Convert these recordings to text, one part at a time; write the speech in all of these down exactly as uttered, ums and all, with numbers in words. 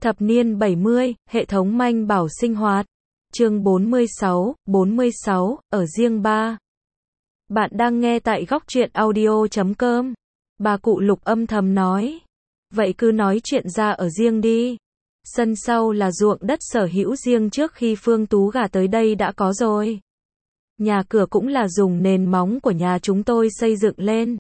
Thập niên bảy mươi, hệ thống manh bảo sinh hoạt. Chương bốn mươi sáu, bốn mươi sáu, ở riêng ba. Bạn đang nghe tại góc truyện audio chấm com. Bà cụ Lục âm thầm nói. Vậy cứ nói chuyện ra ở riêng đi. Sân sau là ruộng đất sở hữu riêng trước khi Phương Tú gả tới đây đã có rồi. Nhà cửa cũng là dùng nền móng của nhà chúng tôi xây dựng lên.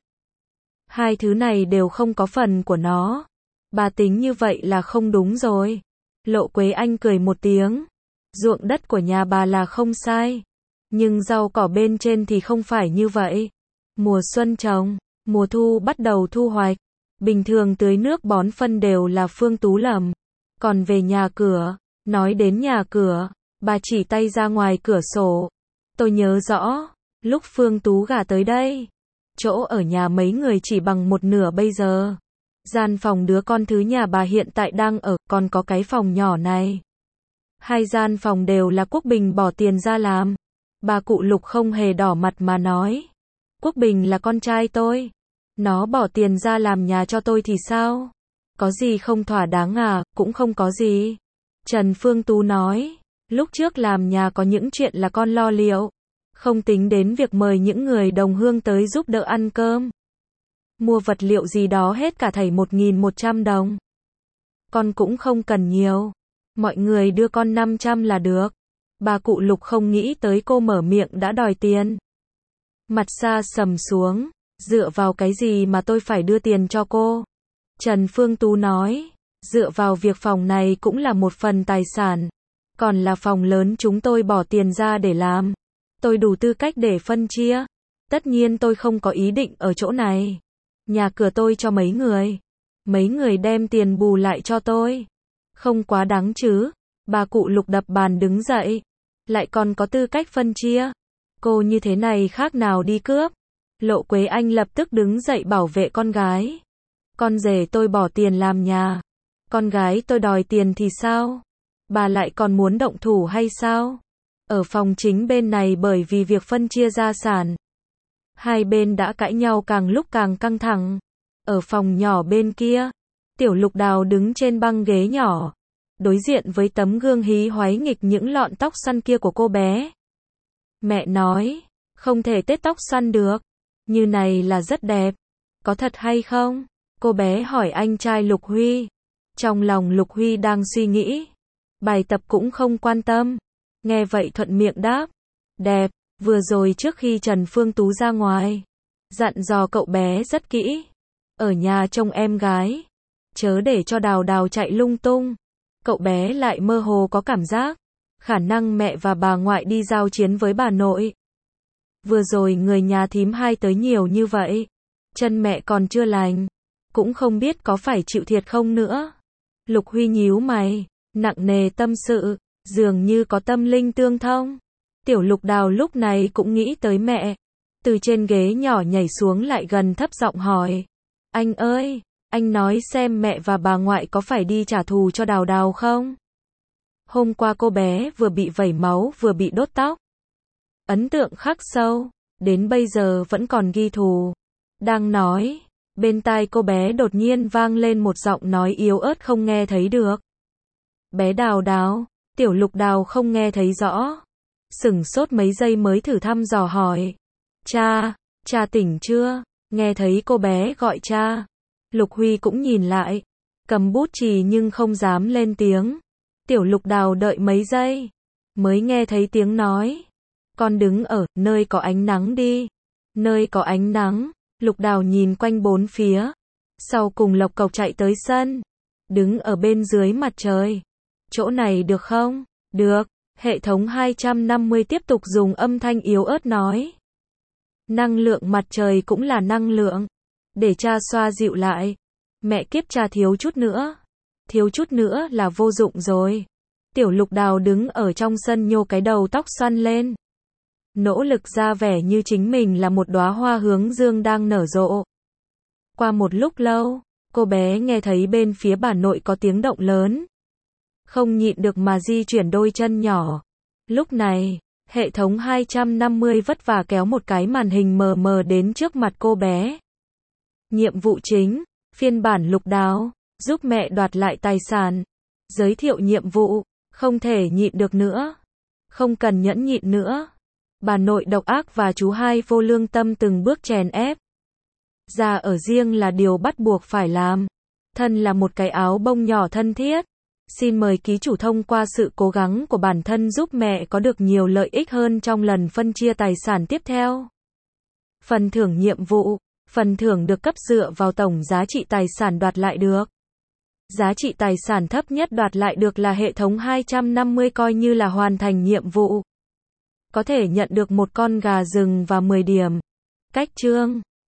Hai thứ này đều không có phần của nó. Bà tính như vậy là không đúng rồi. Lộ Quế Anh cười một tiếng. Ruộng đất của nhà bà là không sai. Nhưng rau cỏ bên trên thì không phải như vậy. Mùa xuân trồng, mùa thu bắt đầu thu hoạch. Bình thường tưới nước bón phân đều là Phương Tú làm. Còn về nhà cửa, nói đến nhà cửa, bà chỉ tay ra ngoài cửa sổ. Tôi nhớ rõ, lúc Phương Tú gả tới đây, chỗ ở nhà mấy người chỉ bằng một nửa bây giờ. Gian phòng đứa con thứ nhà bà hiện tại đang ở, còn có cái phòng nhỏ này. Hai gian phòng đều là Quốc Bình bỏ tiền ra làm. Bà cụ Lục không hề đỏ mặt mà nói. Quốc Bình là con trai tôi. Nó bỏ tiền ra làm nhà cho tôi thì sao? Có gì không thỏa đáng à? Cũng không có gì. Trần Phương Tú nói. Lúc trước làm nhà có những chuyện là con lo liệu. Không tính đến việc mời những người đồng hương tới giúp đỡ ăn cơm. Mua vật liệu gì đó hết cả thảy một nghìn một trăm đồng. Con cũng không cần nhiều. Mọi người đưa con năm trăm là được. Bà cụ Lục không nghĩ tới cô mở miệng đã đòi tiền. Mặt xa sầm xuống. Dựa vào cái gì mà tôi phải đưa tiền cho cô? Trần Phương Tú nói. Dựa vào việc phòng này cũng là một phần tài sản. Còn là phòng lớn chúng tôi bỏ tiền ra để làm. Tôi đủ tư cách để phân chia. Tất nhiên tôi không có ý định ở chỗ này. Nhà cửa tôi cho mấy người. Mấy người đem tiền bù lại cho tôi. Không quá đáng chứ. Bà cụ Lục đập bàn đứng dậy. Lại còn có tư cách phân chia. Cô như thế này khác nào đi cướp. Lộ Quế Anh lập tức đứng dậy bảo vệ con gái. Con rể tôi bỏ tiền làm nhà. Con gái tôi đòi tiền thì sao? Bà lại còn muốn động thủ hay sao? Ở phòng chính bên này bởi vì việc phân chia gia sản. Hai bên đã cãi nhau càng lúc càng căng thẳng. Ở phòng nhỏ bên kia, Tiểu Lục Đào đứng trên băng ghế nhỏ, đối diện với tấm gương hí hoáy nghịch những lọn tóc xoăn kia của cô bé. Mẹ nói, không thể tết tóc xoăn được. Như này là rất đẹp. Có thật hay không? Cô bé hỏi anh trai Lục Huy. Trong lòng Lục Huy đang suy nghĩ. Bài tập cũng không quan tâm. Nghe vậy thuận miệng đáp. Đẹp. Vừa rồi trước khi Trần Phương Tú ra ngoài, dặn dò cậu bé rất kỹ. Ở nhà trông em gái. Chớ để cho Đào Đào chạy lung tung. Cậu bé lại mơ hồ có cảm giác. Khả năng mẹ và bà ngoại đi giao chiến với bà nội. Vừa rồi người nhà thím hai tới nhiều như vậy. Chân mẹ còn chưa lành. Cũng không biết có phải chịu thiệt không nữa. Lục Huy nhíu mày. Nặng nề tâm sự. Dường như có tâm linh tương thông. Tiểu Lục Đào lúc này cũng nghĩ tới mẹ. Từ trên ghế nhỏ nhảy xuống lại gần thấp giọng hỏi. Anh ơi, anh nói xem mẹ và bà ngoại có phải đi trả thù cho Đào Đào không? Hôm qua cô bé vừa bị vẩy máu vừa bị đốt tóc. Ấn tượng khắc sâu, đến bây giờ vẫn còn ghi thù. Đang nói, bên tai cô bé đột nhiên vang lên một giọng nói yếu ớt không nghe thấy được. Bé Đào Đào, Tiểu Lục Đào không nghe thấy rõ. Sửng sốt mấy giây mới thử thăm dò hỏi. Cha, cha tỉnh chưa? Nghe thấy cô bé gọi cha. Lục Huy cũng nhìn lại. Cầm bút chì nhưng không dám lên tiếng. Tiểu Lục Đào đợi mấy giây. Mới nghe thấy tiếng nói. Con đứng ở nơi có ánh nắng đi. Nơi có ánh nắng. Lục Đào nhìn quanh bốn phía. Sau cùng lộc cộc chạy tới sân. Đứng ở bên dưới mặt trời. Chỗ này được không? Được. Hệ thống hai trăm năm mươi tiếp tục dùng âm thanh yếu ớt nói. Năng lượng mặt trời cũng là năng lượng. Để cha xoa dịu lại. Mẹ kiếp cha thiếu chút nữa. Thiếu chút nữa là vô dụng rồi. Tiểu Lục Đào đứng ở trong sân nhô cái đầu tóc xoăn lên. Nỗ lực ra vẻ như chính mình là một đóa hoa hướng dương đang nở rộ. Qua một lúc lâu, cô bé nghe thấy bên phía bà nội có tiếng động lớn. Không nhịn được mà di chuyển đôi chân nhỏ. Lúc này, hệ thống hai trăm năm mươi vất vả kéo một cái màn hình mờ mờ đến trước mặt cô bé. Nhiệm vụ chính, phiên bản Lục Đào, giúp mẹ đoạt lại tài sản. Giới thiệu nhiệm vụ. Không thể nhịn được nữa. Không cần nhẫn nhịn nữa. Bà nội độc ác và chú hai vô lương tâm từng bước chèn ép. Ra ở riêng là điều bắt buộc phải làm. Thân là một cái áo bông nhỏ thân thiết. Xin mời ký chủ thông qua sự cố gắng của bản thân giúp mẹ có được nhiều lợi ích hơn trong lần phân chia tài sản tiếp theo. Phần thưởng nhiệm vụ. Phần thưởng được cấp dựa vào tổng giá trị tài sản đoạt lại được. Giá trị tài sản thấp nhất đoạt lại được là hệ thống hai trăm năm mươi coi như là hoàn thành nhiệm vụ. Có thể nhận được một con gà rừng và mười điểm. Cách chương